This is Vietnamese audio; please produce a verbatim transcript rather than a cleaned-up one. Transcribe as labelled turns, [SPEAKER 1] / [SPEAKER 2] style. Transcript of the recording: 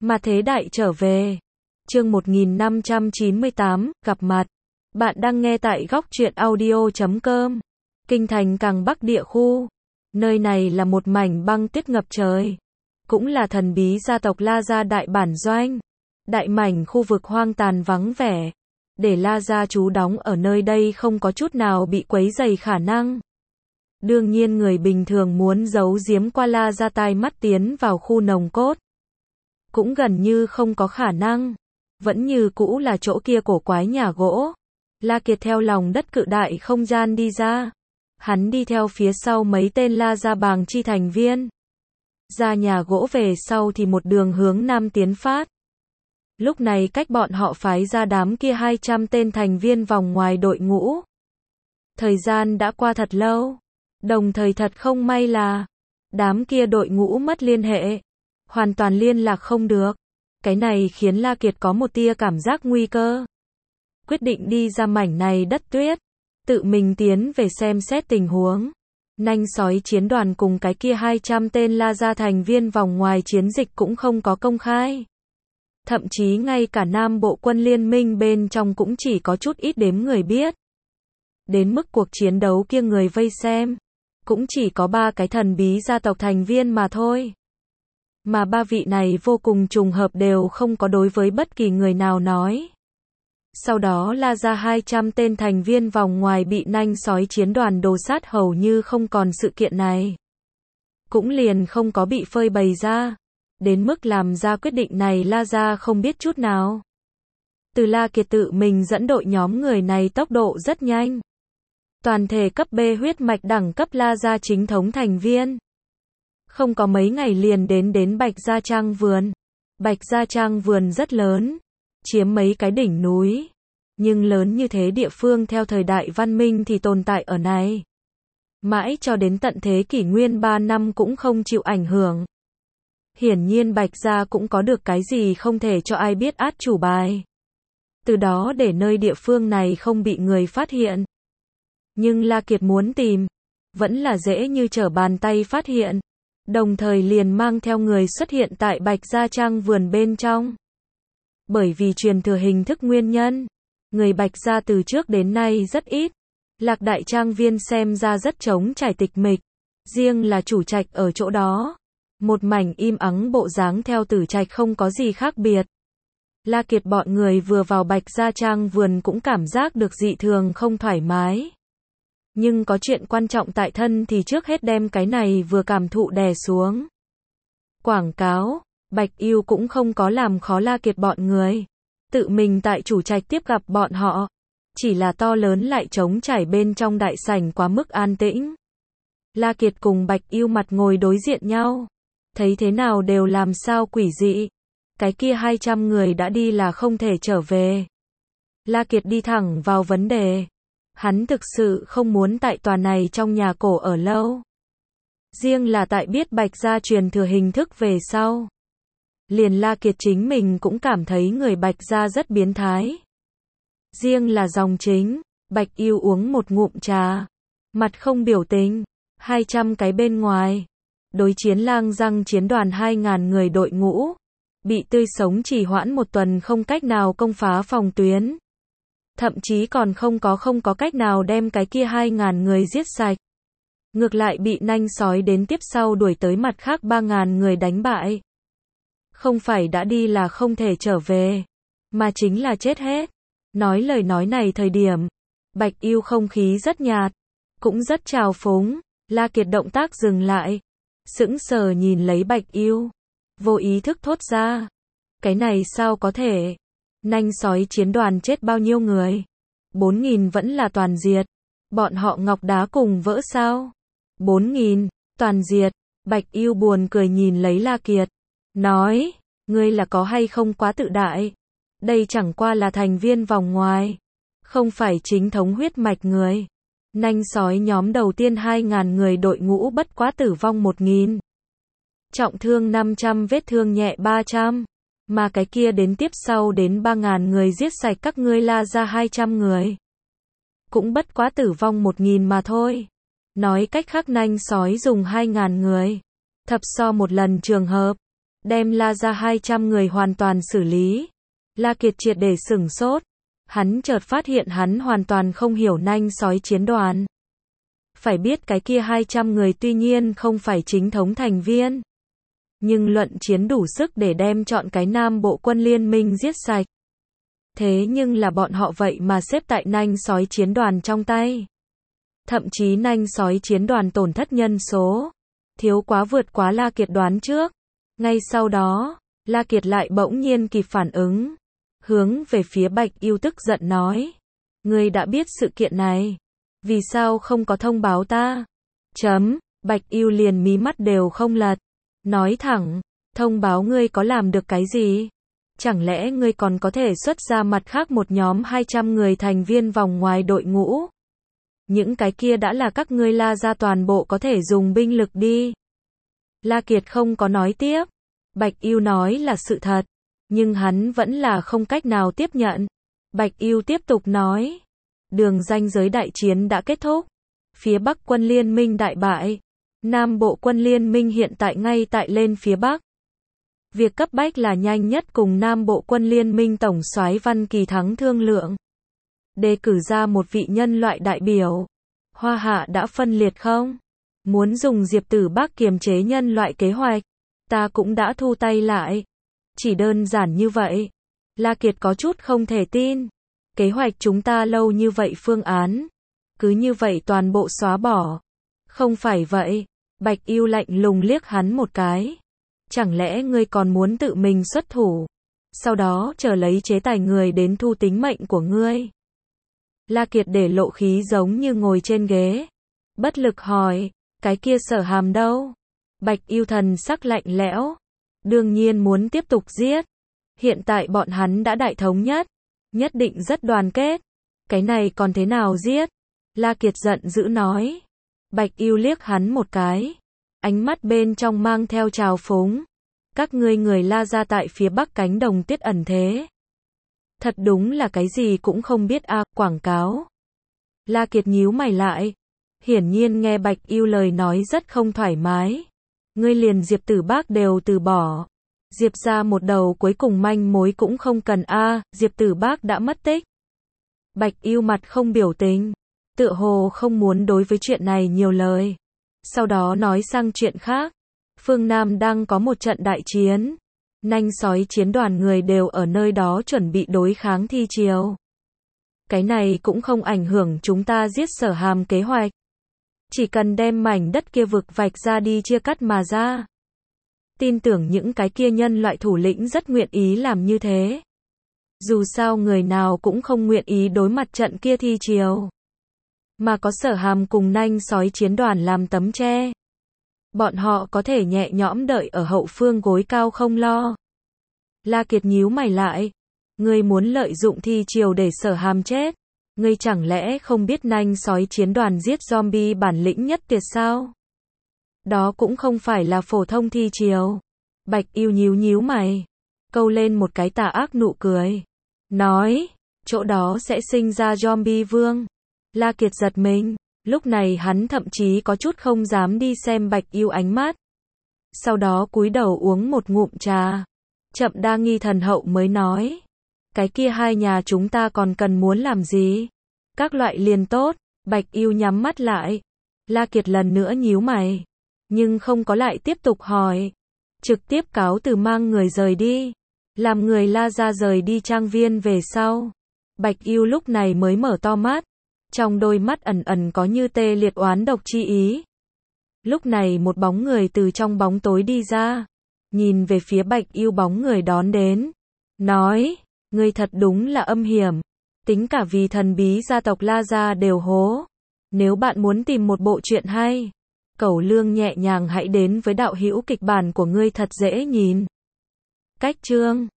[SPEAKER 1] Mà thế đại trở về. Chương một nghìn năm trăm chín mươi tám, gặp mặt. Bạn đang nghe tại góc truyện audio chấm com. Kinh thành Càng Bắc địa khu. Nơi này là một mảnh băng tuyết ngập trời. Cũng là thần bí gia tộc La Gia đại bản doanh. Đại mảnh khu vực hoang tàn vắng vẻ. Để La Gia trú đóng ở nơi đây không có chút nào bị quấy rầy khả năng. Đương nhiên người bình thường muốn giấu giếm qua La Gia tai mắt tiến vào khu nòng cốt. Cũng gần như không có khả năng. Vẫn như cũ là chỗ kia cổ quái nhà gỗ. La Kiệt theo lòng đất cự đại không gian đi ra. Hắn đi theo phía sau mấy tên La Gia bàng chi thành viên. Ra nhà gỗ về sau thì một đường hướng nam tiến phát. Lúc này cách bọn họ phái ra đám kia hai trăm tên thành viên vòng ngoài đội ngũ. Thời gian đã qua thật lâu. Đồng thời thật không may là đám kia đội ngũ mất liên hệ. Hoàn toàn liên lạc không được. Cái này khiến La Kiệt có một tia cảm giác nguy cơ. Quyết định đi ra mảnh này đất tuyết. Tự mình tiến về xem xét tình huống. Nanh sói chiến đoàn cùng cái kia hai trăm tên La Gia thành viên vòng ngoài chiến dịch cũng không có công khai. Thậm chí ngay cả Nam Bộ quân liên minh bên trong cũng chỉ có chút ít đếm người biết. Đến mức cuộc chiến đấu kia người vây xem. Cũng chỉ có ba cái thần bí gia tộc thành viên mà thôi. Mà ba vị này vô cùng trùng hợp đều không có đối với bất kỳ người nào nói. Sau đó La Gia hai trăm tên thành viên vòng ngoài bị nanh sói chiến đoàn đồ sát hầu như không còn sự kiện này. Cũng liền không có bị phơi bày ra. Đến mức làm ra quyết định này La Gia không biết chút nào. Từ La Kiệt tự mình dẫn đội nhóm người này tốc độ rất nhanh. Toàn thể cấp B huyết mạch đẳng cấp La Gia chính thống thành viên. Không có mấy ngày liền đến đến Bạch Gia Trang Vườn. Bạch Gia Trang Vườn rất lớn. Chiếm mấy cái đỉnh núi. Nhưng lớn như thế địa phương theo thời đại văn minh thì tồn tại ở này. Mãi cho đến tận thế kỷ nguyên ba năm cũng không chịu ảnh hưởng. Hiển nhiên Bạch Gia cũng có được cái gì không thể cho ai biết át chủ bài. Từ đó để nơi địa phương này không bị người phát hiện. Nhưng La Kiệt muốn tìm. Vẫn là dễ như trở bàn tay phát hiện. Đồng thời liền mang theo người xuất hiện tại Bạch Gia Trang Vườn bên trong. Bởi vì truyền thừa hình thức nguyên nhân, người Bạch Gia từ trước đến nay rất ít. Lạc Đại Trang Viên xem ra rất trống trải tịch mịch. Riêng là chủ trạch ở chỗ đó. Một mảnh im ắng bộ dáng theo tử trạch không có gì khác biệt. La Kiệt bọn người vừa vào Bạch Gia Trang Vườn cũng cảm giác được dị thường không thoải mái. Nhưng có chuyện quan trọng tại thân thì trước hết đem cái này vừa cảm thụ đè xuống. Quảng cáo, Bạch Yêu cũng không có làm khó La Kiệt bọn người. Tự mình tại chủ trạch tiếp gặp bọn họ. Chỉ là to lớn lại trống trải bên trong đại sảnh quá mức an tĩnh. La Kiệt cùng Bạch Yêu mặt ngồi đối diện nhau. Thấy thế nào đều làm sao quỷ dị. Cái kia hai trăm người đã đi là không thể trở về. La Kiệt đi thẳng vào vấn đề. Hắn thực sự không muốn tại tòa này trong nhà cổ ở lâu. Riêng là tại biết Bạch Gia truyền thừa hình thức về sau. Liền La Kiệt chính mình cũng cảm thấy người Bạch Gia rất biến thái. Riêng là dòng chính, Bạch Yêu uống một ngụm trà. Mặt không biểu tình, hai trăm cái bên ngoài. Đối chiến lang răng chiến đoàn hai nghìn người đội ngũ. Bị tươi sống trì hoãn một tuần không cách nào công phá phòng tuyến. Thậm chí còn không có không có cách nào đem cái kia hai nghìn người giết sạch. Ngược lại bị nanh sói đến tiếp sau đuổi tới mặt khác ba nghìn người đánh bại. Không phải đã đi là không thể trở về, mà chính là chết hết. Nói lời nói này thời điểm, Bạch Yêu không khí rất nhạt, cũng rất trào phúng. La Kiệt động tác dừng lại, sững sờ nhìn lấy Bạch Yêu, vô ý thức thốt ra. Cái này sao có thể? Nanh sói chiến đoàn chết bao nhiêu người? bốn nghìn vẫn là toàn diệt. Bọn họ ngọc đá cùng vỡ sao? bốn nghìn, toàn diệt. Bạch Yêu buồn cười nhìn lấy La Kiệt. Nói, ngươi là có hay không quá tự đại? Đây chẳng qua là thành viên vòng ngoài. Không phải chính thống huyết mạch người. Nanh sói nhóm đầu tiên hai nghìn người đội ngũ bất quá tử vong một nghìn. Trọng thương năm trăm vết thương nhẹ ba trăm. Mà cái kia đến tiếp sau đến ba nghìn người giết sạch các ngươi La Gia hai trăm người. Cũng bất quá tử vong một nghìn mà thôi. Nói cách khác nanh sói dùng hai nghìn người. Thập so một lần trường hợp. đem La gia hai trăm người hoàn toàn xử lý. La Kiệt triệt để sửng sốt. Hắn chợt phát hiện hắn hoàn toàn không hiểu nanh sói chiến đoàn. Phải biết cái kia hai trăm người tuy nhiên không phải chính thống thành viên, nhưng luận chiến đủ sức để đem chọn cái Nam Bộ quân liên minh giết sạch. Thế nhưng là bọn họ vậy mà xếp tại nanh sói chiến đoàn trong tay. Thậm chí nanh sói chiến đoàn tổn thất nhân số thiếu quá vượt quá La Kiệt đoán trước. Ngay sau đó, La Kiệt lại bỗng nhiên kịp phản ứng, hướng về phía Bạch Yêu tức giận nói: "Ngươi đã biết sự kiện này, vì sao không có thông báo ta?" Chấm, Bạch Yêu liền mí mắt đều không lật, nói thẳng: "Thông báo ngươi có làm được cái gì? Chẳng lẽ ngươi còn có thể xuất ra mặt khác một nhóm hai trăm người thành viên vòng ngoài đội ngũ? Những cái kia đã là các ngươi La gia toàn bộ có thể dùng binh lực đi." La Kiệt không có nói tiếp. Bạch Yêu nói là sự thật, nhưng hắn vẫn là không cách nào tiếp nhận. Bạch Yêu tiếp tục nói: "Đường ranh giới đại chiến đã kết thúc, phía Bắc quân liên minh đại bại, Nam Bộ quân liên minh hiện tại ngay tại lên phía Bắc. Việc cấp bách là nhanh nhất cùng Nam Bộ quân liên minh tổng soái Văn Kỳ Thắng thương lượng, đề cử ra một vị nhân loại đại biểu. Hoa Hạ đã phân liệt không? Muốn dùng Diệp Tử Bác kiềm chế nhân loại kế hoạch, ta cũng đã thu tay lại. Chỉ đơn giản như vậy." La Kiệt có chút không thể tin. Kế hoạch chúng ta lâu như vậy phương án, cứ như vậy toàn bộ xóa bỏ. Không phải vậy. Bạch Yêu lạnh lùng liếc hắn một cái. Chẳng lẽ ngươi còn muốn tự mình xuất thủ, sau đó chờ lấy chế tài người đến thu tính mệnh của ngươi? La Kiệt để lộ khí giống như ngồi trên ghế, bất lực hỏi: "Cái kia Sở Hàm đâu?" Bạch Yêu thần sắc lạnh lẽo: "Đương nhiên muốn tiếp tục giết. Hiện tại bọn hắn đã đại thống nhất, nhất định rất đoàn kết. Cái này còn thế nào giết?" La Kiệt giận dữ nói. Bạch Yêu liếc hắn một cái, ánh mắt bên trong mang theo trào phúng: "Các ngươi người La gia tại phía Bắc cánh đồng tuyết ẩn thế, thật đúng là cái gì cũng không biết a, à, quảng cáo." La Kiệt nhíu mày lại, hiển nhiên nghe Bạch Yêu lời nói rất không thoải mái. "Ngươi liền Diệp Tử Bác đều từ bỏ, Diệp gia một đầu cuối cùng manh mối cũng không cần a, à, Diệp Tử Bác đã mất tích." Bạch Yêu mặt không biểu tình, tựa hồ không muốn đối với chuyện này nhiều lời. Sau đó nói sang chuyện khác. Phương Nam đang có một trận đại chiến. Nanh sói chiến đoàn người đều ở nơi đó chuẩn bị đối kháng Thi Triều. Cái này cũng không ảnh hưởng chúng ta giết Sở Hàm kế hoạch. Chỉ cần đem mảnh đất kia vực vạch ra đi chia cắt mà ra. Tin tưởng những cái kia nhân loại thủ lĩnh rất nguyện ý làm như thế. Dù sao người nào cũng không nguyện ý đối mặt trận kia Thi Triều. Mà có Sở Hàm cùng nanh sói chiến đoàn làm tấm che, bọn họ có thể nhẹ nhõm đợi ở hậu phương gối cao không lo. La Kiệt nhíu mày lại. Ngươi muốn lợi dụng Thi Triều để Sở Hàm chết? Ngươi chẳng lẽ không biết nanh sói chiến đoàn giết zombie bản lĩnh nhất tuyệt sao? Đó cũng không phải là phổ thông Thi Triều. Bạch Yêu nhíu nhíu mày, câu lên một cái tà ác nụ cười, nói: "Chỗ đó sẽ sinh ra zombie vương." La Kiệt giật mình, lúc này hắn thậm chí có chút không dám đi xem Bạch Yêu ánh mắt. Sau đó cúi đầu uống một ngụm trà, chậm đa nghi thần hậu mới nói: "Cái kia hai nhà chúng ta còn cần muốn làm gì? Các loại liền tốt." Bạch Yêu nhắm mắt lại. La Kiệt lần nữa nhíu mày, nhưng không có lại tiếp tục hỏi, trực tiếp cáo từ mang người rời đi, làm người La gia rời đi trang viên về sau. Bạch Yêu lúc này mới mở to mắt, trong đôi mắt ẩn ẩn có như tê liệt oán độc chi ý. Lúc này một bóng người từ trong bóng tối đi ra, nhìn về phía Bạch Yêu, bóng người đón đến, nói: "Ngươi thật đúng là âm hiểm, tính cả vì thần bí gia tộc La gia đều hố. Nếu bạn muốn tìm một bộ truyện hay, cẩu lương nhẹ nhàng hãy đến với đạo hữu kịch bản của ngươi thật dễ nhìn." Cách chương